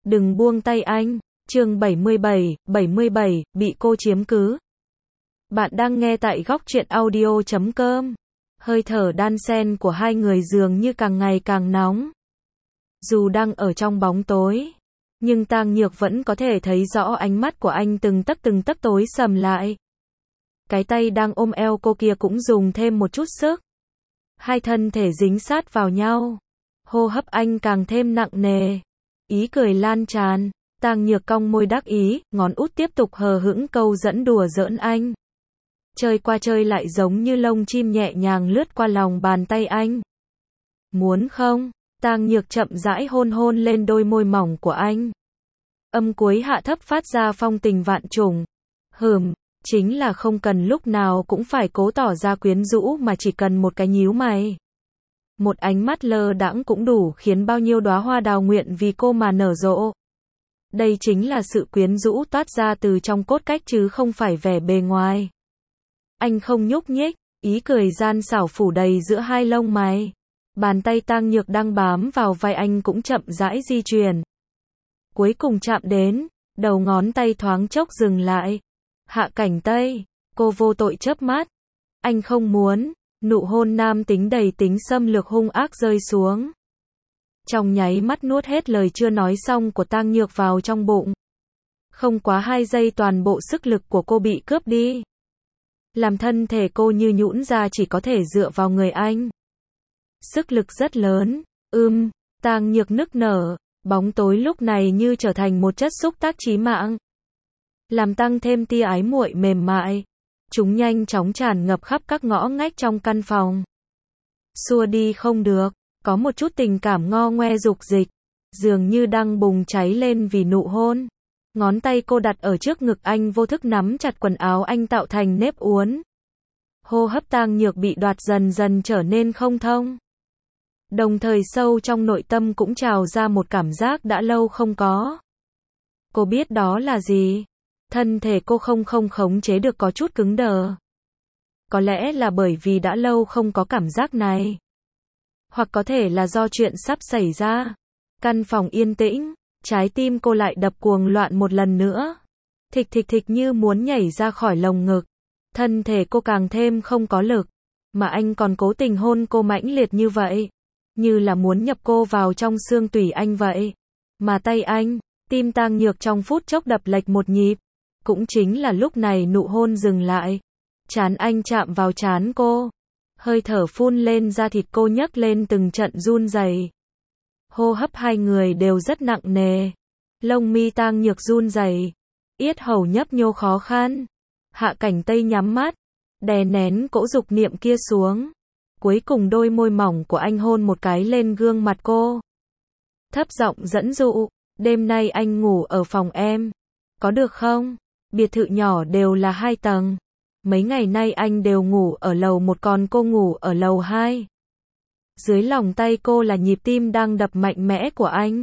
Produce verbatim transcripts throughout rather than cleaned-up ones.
đừng buông tay anh. Chương bảy mươi bảy, bảy mươi bảy, bị cô chiếm cứ. Bạn đang nghe tại góc truyện audio chấm com. Hơi thở đan xen của hai người dường như càng ngày càng nóng. Dù đang ở trong bóng tối, nhưng Tang Nhược vẫn có thể thấy rõ ánh mắt của anh từng tấc từng tấc tối sầm lại. Cái tay đang ôm eo cô kia cũng dùng thêm một chút sức. Hai thân thể dính sát vào nhau. Hô hấp anh càng thêm nặng nề. Ý cười lan tràn. Tang Nhược cong môi đắc ý, ngón út tiếp tục hờ hững câu dẫn đùa giỡn anh. Chơi qua chơi lại giống như lông chim nhẹ nhàng lướt qua lòng bàn tay anh. Muốn không? Tang Nhược chậm rãi hôn hôn lên đôi môi mỏng của anh. Âm cuối hạ thấp phát ra phong tình vạn trùng. Hừm, chính là không cần lúc nào cũng phải cố tỏ ra quyến rũ mà chỉ cần một cái nhíu mày. Một ánh mắt lơ đãng cũng đủ khiến bao nhiêu đóa hoa đào nguyện vì cô mà nở rộ. Đây chính là sự quyến rũ toát ra từ trong cốt cách chứ không phải vẻ bề ngoài. Anh không nhúc nhích, ý cười gian xảo phủ đầy giữa hai lông mày. Bàn tay Tang Nhược đang bám vào vai anh cũng chậm rãi di chuyển. Cuối cùng chạm đến, đầu ngón tay thoáng chốc dừng lại. Hạ Cảnh Tây, cô vô tội chớp mắt. Anh không muốn, nụ hôn nam tính đầy tính xâm lược hung ác rơi xuống. Trong nháy mắt nuốt hết lời chưa nói xong của Tang Nhược vào trong bụng. Không quá hai giây toàn bộ sức lực của cô bị cướp đi. Làm thân thể cô như nhũn ra chỉ có thể dựa vào người anh. Sức lực rất lớn, ưm, Tang Nhược nức nở, bóng tối lúc này như trở thành một chất xúc tác chí mạng. Làm tăng thêm tia ái muội mềm mại. Chúng nhanh chóng tràn ngập khắp các ngõ ngách trong căn phòng. Xua đi không được, có một chút tình cảm ngo ngoe dục dịch, dường như đang bùng cháy lên vì nụ hôn. Ngón tay cô đặt ở trước ngực anh vô thức nắm chặt quần áo anh tạo thành nếp uốn. Hô hấp Tang Nhược bị đoạt dần dần trở nên không thông. Đồng thời sâu trong nội tâm cũng trào ra một cảm giác đã lâu không có. Cô biết đó là gì? Thân thể cô không không khống chế được có chút cứng đờ. Có lẽ là bởi vì đã lâu không có cảm giác này. Hoặc có thể là do chuyện sắp xảy ra. Căn phòng yên tĩnh, trái tim cô lại đập cuồng loạn một lần nữa. Thịch thịch thịch như muốn nhảy ra khỏi lồng ngực. Thân thể cô càng thêm không có lực. Mà anh còn cố tình hôn cô mãnh liệt như vậy. Như là muốn nhập cô vào trong xương tủy anh vậy. Mà tay anh, tim Tang Nhược trong phút chốc đập lệch một nhịp. Cũng chính là lúc này nụ hôn dừng lại. Trán anh chạm vào trán cô. Hơi thở phun lên da thịt cô nhấc lên từng trận run rẩy. Hô hấp hai người đều rất nặng nề. Lông mi Tang Nhược run rẩy, yết hầu nhấp nhô khó khăn. Hạ Cảnh Tây nhắm mắt, đè nén cỗ dục niệm kia xuống. Cuối cùng đôi môi mỏng của anh hôn một cái lên gương mặt cô. Thấp giọng dẫn dụ, đêm nay anh ngủ ở phòng em. Có được không? Biệt thự nhỏ đều là hai tầng. Mấy ngày nay anh đều ngủ ở lầu một còn cô ngủ ở lầu hai. Dưới lòng tay cô là nhịp tim đang đập mạnh mẽ của anh.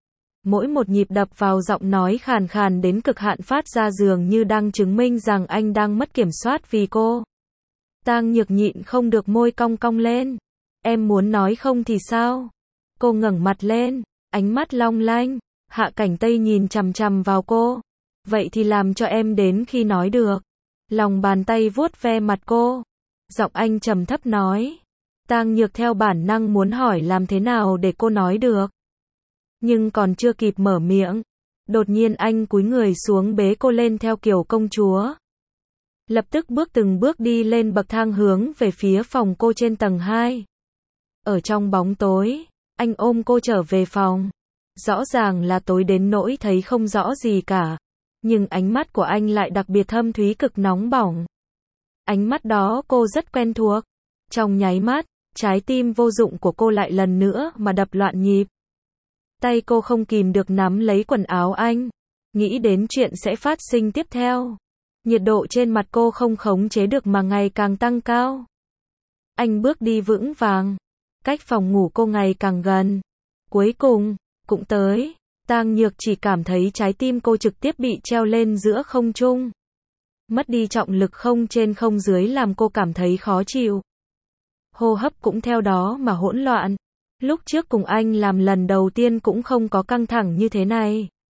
Mỗi một nhịp đập vào giọng nói khàn khàn đến cực hạn phát ra dường như đang chứng minh rằng anh đang mất kiểm soát vì cô. Tang Nhược nhịn không được môi cong cong lên. Em muốn nói không thì sao? Cô ngẩng mặt lên, ánh mắt long lanh. Hạ Cảnh Tây nhìn chằm chằm vào cô. Vậy thì làm cho em đến khi nói được. Lòng bàn tay vuốt ve mặt cô. Giọng anh trầm thấp nói. Tang Nhược theo bản năng muốn hỏi làm thế nào để cô nói được. Nhưng còn chưa kịp mở miệng. Đột nhiên anh cúi người xuống bế cô lên theo kiểu công chúa. Lập tức bước từng bước đi lên bậc thang hướng về phía phòng cô trên tầng hai. Ở trong bóng tối, anh ôm cô trở về phòng. Rõ ràng là tối đến nỗi thấy không rõ gì cả. Nhưng ánh mắt của anh lại đặc biệt thâm thúy cực nóng bỏng. Ánh mắt đó cô rất quen thuộc. Trong nháy mắt, trái tim vô dụng của cô lại lần nữa mà đập loạn nhịp. Tay cô không kìm được nắm lấy quần áo anh. Nghĩ đến chuyện sẽ phát sinh tiếp theo. Nhiệt độ trên mặt cô không khống chế được mà ngày càng tăng cao. Anh bước đi vững vàng. Cách phòng ngủ cô ngày càng gần. Cuối cùng, cũng tới. Tang Nhược chỉ cảm thấy trái tim cô trực tiếp bị treo lên giữa không trung. Mất đi trọng lực không trên không dưới làm cô cảm thấy khó chịu. Hô hấp cũng theo đó mà hỗn loạn. Lúc trước cùng anh làm lần đầu tiên cũng không có căng thẳng như thế này.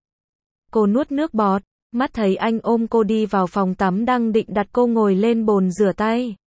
Cô nuốt nước bọt, mắt thấy anh ôm cô đi vào phòng tắm đang định đặt cô ngồi lên bồn rửa tay.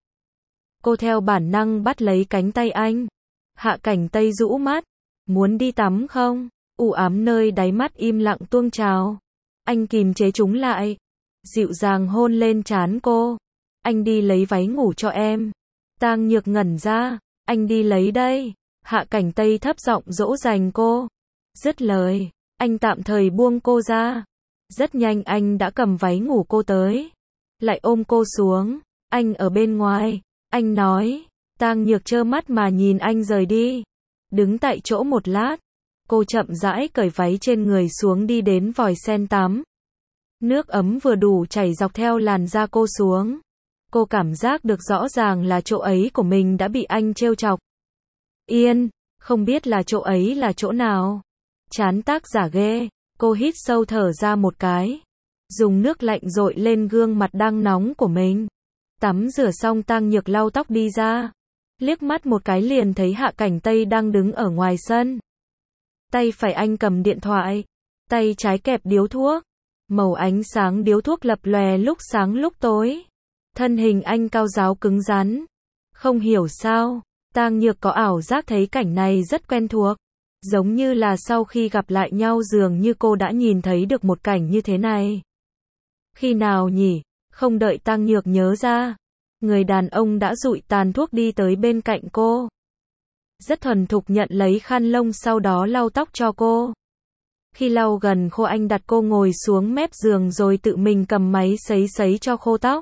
Cô theo bản năng bắt lấy cánh tay anh. Hạ Cảnh Tây rũ mắt. Muốn đi tắm không? U ám nơi đáy mắt im lặng tuôn trào. Anh kìm chế chúng lại. Dịu dàng hôn lên trán cô. Anh đi lấy váy ngủ cho em. Tang Nhược ngẩn ra. Anh đi lấy đây. Hạ Cảnh Tây thấp giọng dỗ dành cô. Dứt lời, anh tạm thời buông cô ra. Rất nhanh anh đã cầm váy ngủ cô tới. Lại ôm cô xuống. Anh ở bên ngoài. Anh nói. Tang Nhược trơ mắt mà nhìn anh rời đi. Đứng tại chỗ một lát. Cô chậm rãi cởi váy trên người xuống đi đến vòi sen tắm. Nước ấm vừa đủ chảy dọc theo làn da cô xuống. Cô cảm giác được rõ ràng là chỗ ấy của mình đã bị anh trêu chọc. Yên, không biết là chỗ ấy là chỗ nào. Chán tác giả ghê. Cô hít sâu thở ra một cái. Dùng nước lạnh dội lên gương mặt đang nóng của mình. Tắm rửa xong Tang Nhược lau tóc đi ra. Liếc mắt một cái liền thấy Hạ Cảnh Tây đang đứng ở ngoài sân. Tay phải anh cầm điện thoại. Tay trái kẹp điếu thuốc. Màu ánh sáng điếu thuốc lập lòe lúc sáng lúc tối. Thân hình anh cao ráo cứng rắn. Không hiểu sao, Tang Nhược có ảo giác thấy cảnh này rất quen thuộc. Giống như là sau khi gặp lại nhau dường như cô đã nhìn thấy được một cảnh như thế này. Khi nào nhỉ? Không đợi Tang Nhược nhớ ra. Người đàn ông đã dụi tàn thuốc đi tới bên cạnh cô. Rất thuần thục nhận lấy khăn lông sau đó lau tóc cho cô. Khi lau gần khô anh đặt cô ngồi xuống mép giường rồi tự mình cầm máy sấy sấy cho khô tóc.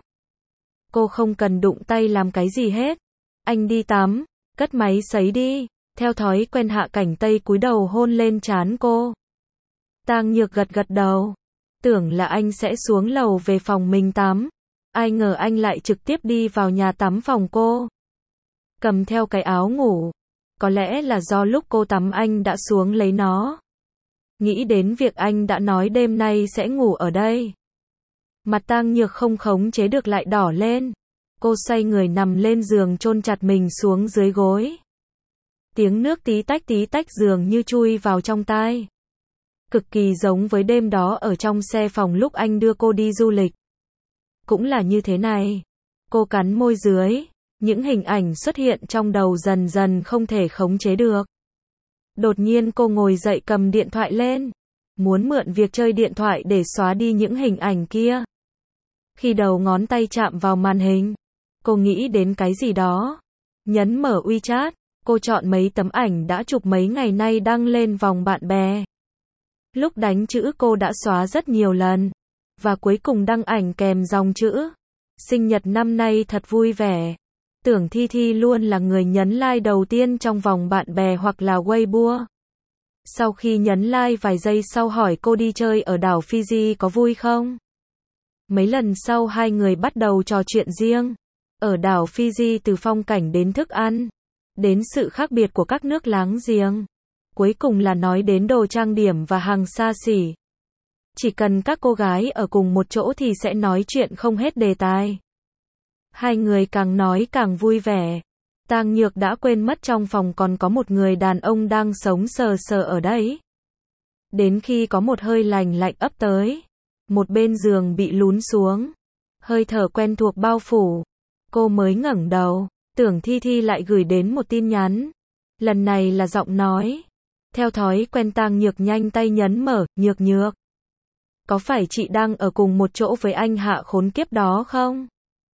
Cô không cần đụng tay làm cái gì hết. Anh đi tắm, cất máy sấy đi. Theo thói quen Hạ Cảnh Tây cúi đầu hôn lên trán cô. Tang Nhược gật gật đầu. Tưởng là anh sẽ xuống lầu về phòng mình tắm. Ai ngờ anh lại trực tiếp đi vào nhà tắm phòng cô. Cầm theo cái áo ngủ. Có lẽ là do lúc cô tắm anh đã xuống lấy nó. Nghĩ đến việc anh đã nói đêm nay sẽ ngủ ở đây. Mặt Tang Nhược không khống chế được lại đỏ lên. Cô xoay người nằm lên giường chôn chặt mình xuống dưới gối. Tiếng nước tí tách tí tách dường như chui vào trong tai. Cực kỳ giống với đêm đó ở trong xe phòng lúc anh đưa cô đi du lịch. Cũng là như thế này. Cô cắn môi dưới. Những hình ảnh xuất hiện trong đầu dần dần không thể khống chế được. Đột nhiên cô ngồi dậy cầm điện thoại lên. Muốn mượn việc chơi điện thoại để xóa đi những hình ảnh kia. Khi đầu ngón tay chạm vào màn hình, cô nghĩ đến cái gì đó. Nhấn mở WeChat, cô chọn mấy tấm ảnh đã chụp mấy ngày nay đăng lên vòng bạn bè. Lúc đánh chữ cô đã xóa rất nhiều lần. Và cuối cùng đăng ảnh kèm dòng chữ. Sinh nhật năm nay thật vui vẻ. Tưởng Thi Thi luôn là người nhấn like đầu tiên trong vòng bạn bè hoặc là Weibo. Sau khi nhấn like vài giây sau hỏi cô đi chơi ở đảo Fiji có vui không? Mấy lần sau hai người bắt đầu trò chuyện riêng. Ở đảo Fiji từ phong cảnh đến thức ăn, đến sự khác biệt của các nước láng giềng. Cuối cùng là nói đến đồ trang điểm và hàng xa xỉ. Chỉ cần các cô gái ở cùng một chỗ thì sẽ nói chuyện không hết đề tài. Hai người càng nói càng vui vẻ. Tang Nhược đã quên mất trong phòng còn có một người đàn ông đang sống sờ sờ ở đấy. Đến khi có một hơi lành lạnh ấp tới. Một bên giường bị lún xuống. Hơi thở quen thuộc bao phủ. Cô mới ngẩng đầu. Tưởng Thi Thi lại gửi đến một tin nhắn. Lần này là giọng nói. Theo thói quen Tang Nhược nhanh tay nhấn mở. Nhược Nhược. Có phải chị đang ở cùng một chỗ với anh Hạ khốn kiếp đó không?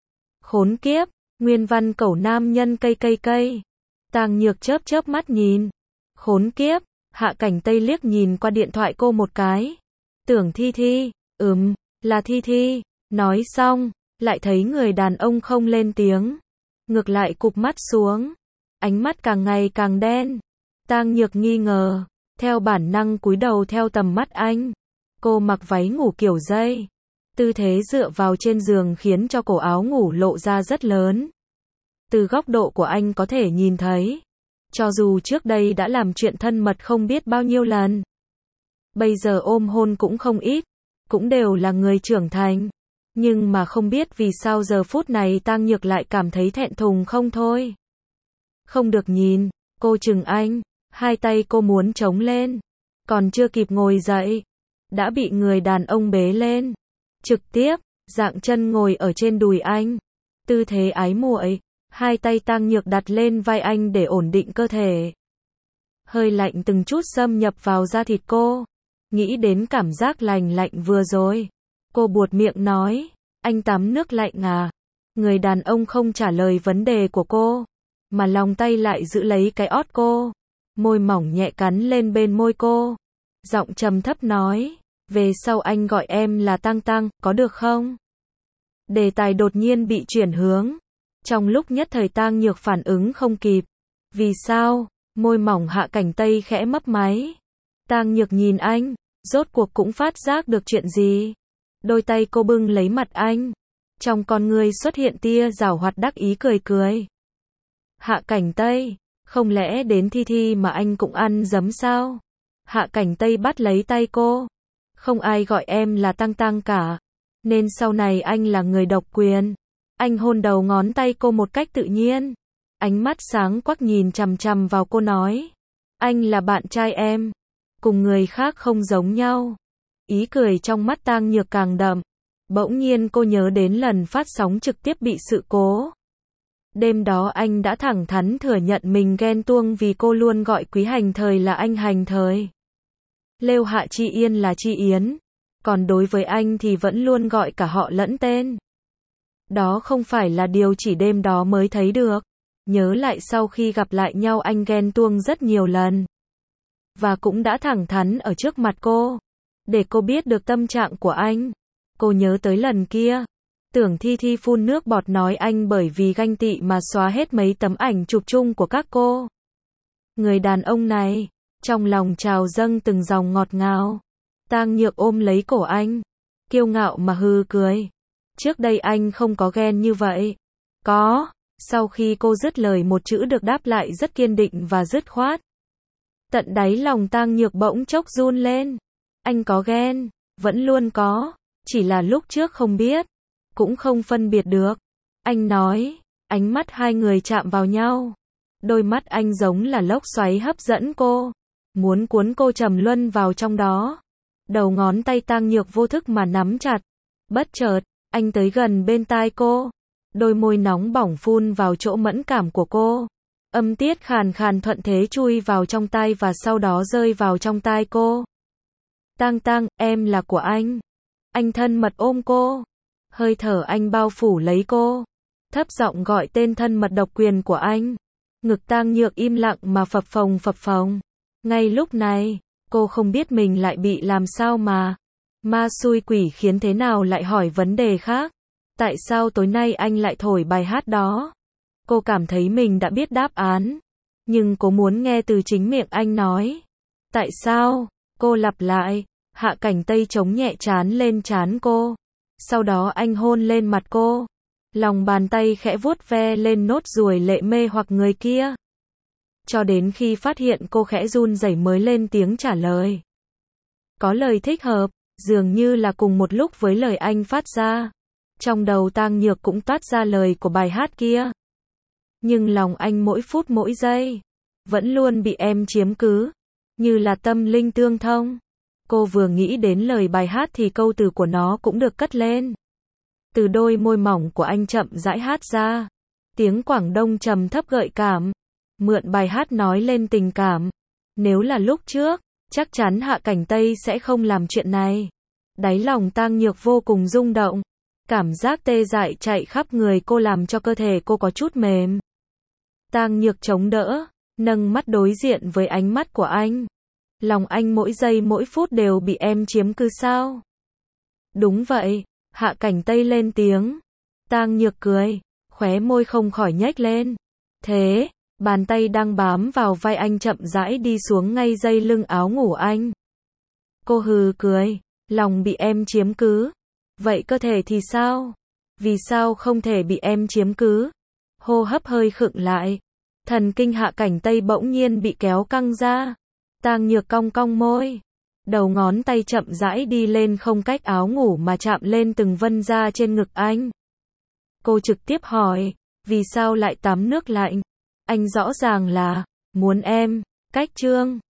Khốn kiếp. Nguyên văn cẩu nam nhân cây cây cây. Tang Nhược chớp chớp mắt nhìn. Khốn kiếp. Hạ Cảnh Tây liếc nhìn qua điện thoại cô một cái. Tưởng Thi Thi. Ừm, là Thi Thi. Nói xong, lại thấy người đàn ông không lên tiếng. Ngược lại cụp mắt xuống. Ánh mắt càng ngày càng đen. Tang Nhược nghi ngờ. Theo bản năng cúi đầu theo tầm mắt anh. Cô mặc váy ngủ kiểu dây. Tư thế dựa vào trên giường khiến cho cổ áo ngủ lộ ra rất lớn. Từ góc độ của anh có thể nhìn thấy. Cho dù trước đây đã làm chuyện thân mật không biết bao nhiêu lần. Bây giờ ôm hôn cũng không ít. Cũng đều là người trưởng thành. Nhưng mà không biết vì sao giờ phút này Tang Nhược lại cảm thấy thẹn thùng không thôi. Không được nhìn. Cô chừng anh. Hai tay cô muốn chống lên. Còn chưa kịp ngồi dậy. đã bị người đàn ông bế lên. Trực tiếp, dạng chân ngồi ở trên đùi anh. Tư thế ái muội, hai tay Tang Nhược đặt lên vai anh để ổn định cơ thể. Hơi lạnh từng chút xâm nhập vào da thịt cô. Nghĩ đến cảm giác lành lạnh vừa rồi. Cô buột miệng nói, anh tắm nước lạnh à? Người đàn ông không trả lời vấn đề của cô, mà lòng tay lại giữ lấy cái ót cô. Môi mỏng nhẹ cắn lên bên môi cô. Giọng trầm thấp nói, về sau anh gọi em là Tăng Tăng, có được không? Đề tài đột nhiên bị chuyển hướng. Trong lúc nhất thời Tang Nhược phản ứng không kịp. Vì sao? Môi mỏng Hạ Cảnh Tây khẽ mấp máy. Tang Nhược nhìn anh, rốt cuộc cũng phát giác được chuyện gì. Đôi tay cô bưng lấy mặt anh. Trong con ngươi xuất hiện tia giảo hoạt đắc ý cười cười. Hạ Cảnh Tây, không lẽ đến Thi Thi mà anh cũng ăn giấm sao? Hạ Cảnh Tây bắt lấy tay cô. Không ai gọi em là Tăng Tăng cả. Nên sau này anh là người độc quyền. Anh hôn đầu ngón tay cô một cách tự nhiên. Ánh mắt sáng quắc nhìn chằm chằm vào cô nói. Anh là bạn trai em. Cùng người khác không giống nhau. Ý cười trong mắt Tang Nhược càng đậm. Bỗng nhiên cô nhớ đến lần phát sóng trực tiếp bị sự cố. Đêm đó anh đã thẳng thắn thừa nhận mình ghen tuông vì cô luôn gọi Quý Hành Thời là anh Hành Thời. Lêu Hạ Chi Yên là Chi Yến. Còn đối với anh thì vẫn luôn gọi cả họ lẫn tên. Đó không phải là điều chỉ đêm đó mới thấy được. Nhớ lại sau khi gặp lại nhau anh ghen tuông rất nhiều lần. Và cũng đã thẳng thắn ở trước mặt cô. Để cô biết được tâm trạng của anh. Cô nhớ tới lần kia. Tưởng Thi Thi phun nước bọt nói anh bởi vì ganh tị mà xóa hết mấy tấm ảnh chụp chung của các cô. Người đàn ông này, trong lòng trào dâng từng dòng ngọt ngào. Tang Nhược ôm lấy cổ anh. Kiêu ngạo mà hừ cười. Trước đây anh không có ghen như vậy. Có. Sau khi cô dứt lời một chữ được đáp lại rất kiên định và dứt khoát. Tận đáy lòng Tang Nhược bỗng chốc run lên. Anh có ghen. Vẫn luôn có. Chỉ là lúc trước không biết. Cũng không phân biệt được. Anh nói. Ánh mắt hai người chạm vào nhau. Đôi mắt anh giống là lốc xoáy hấp dẫn cô. Muốn cuốn cô trầm luân vào trong đó. Đầu ngón tay Tang Nhược vô thức mà nắm chặt. Bất chợt, anh tới gần bên tai cô. Đôi môi nóng bỏng phun vào chỗ mẫn cảm của cô. Âm tiết khàn khàn thuận thế chui vào trong tai và sau đó rơi vào trong tai cô. Tang Tang, em là của anh. Anh thân mật ôm cô. Hơi thở anh bao phủ lấy cô. Thấp giọng gọi tên thân mật độc quyền của anh. Ngực Tang Nhược im lặng mà phập phồng phập phồng. Ngay lúc này, cô không biết mình lại bị làm sao mà. Ma xui quỷ khiến thế nào lại hỏi vấn đề khác. Tại sao tối nay anh lại thổi bài hát đó? Cô cảm thấy mình đã biết đáp án. Nhưng cô muốn nghe từ chính miệng anh nói. Tại sao? Cô lặp lại. Hạ Cảnh Tây chống nhẹ trán lên trán cô. Sau đó anh hôn lên mặt cô. Lòng bàn tay khẽ vuốt ve lên nốt ruồi lệ mê hoặc người kia. Cho đến khi phát hiện cô khẽ run rẩy mới lên tiếng trả lời. Có lời thích hợp, dường như là cùng một lúc với lời anh phát ra. Trong đầu Tang Nhược cũng toát ra lời của bài hát kia. Nhưng lòng anh mỗi phút mỗi giây, vẫn luôn bị em chiếm cứ. Như là tâm linh tương thông. Cô vừa nghĩ đến lời bài hát thì câu từ của nó cũng được cất lên. Từ đôi môi mỏng của anh chậm rãi hát ra. Tiếng Quảng Đông trầm thấp gợi cảm. Mượn bài hát nói lên tình cảm. Nếu là lúc trước, chắc chắn Hạ Cảnh Tây sẽ không làm chuyện này. Đáy lòng Tang Nhược vô cùng rung động. Cảm giác tê dại chạy khắp người cô làm cho cơ thể cô có chút mềm. Tang Nhược chống đỡ, nâng mắt đối diện với ánh mắt của anh. Lòng anh mỗi giây mỗi phút đều bị em chiếm cứ sao? Đúng vậy, Hạ Cảnh Tây lên tiếng. Tang Nhược cười, khóe môi không khỏi nhếch lên. Thế, bàn tay đang bám vào vai anh chậm rãi đi xuống ngay dây lưng áo ngủ anh. Cô hừ cười, lòng bị em chiếm cứ. Vậy cơ thể thì sao? Vì sao không thể bị em chiếm cứ? Hô hấp hơi khựng lại. Thần kinh Hạ Cảnh Tây bỗng nhiên bị kéo căng ra. Tang Nhược cong cong môi. Đầu ngón tay chậm rãi đi lên không cách áo ngủ mà chạm lên từng vân da trên ngực anh. Cô trực tiếp hỏi, vì sao lại tắm nước lạnh? Anh rõ ràng là, muốn em, cách trương.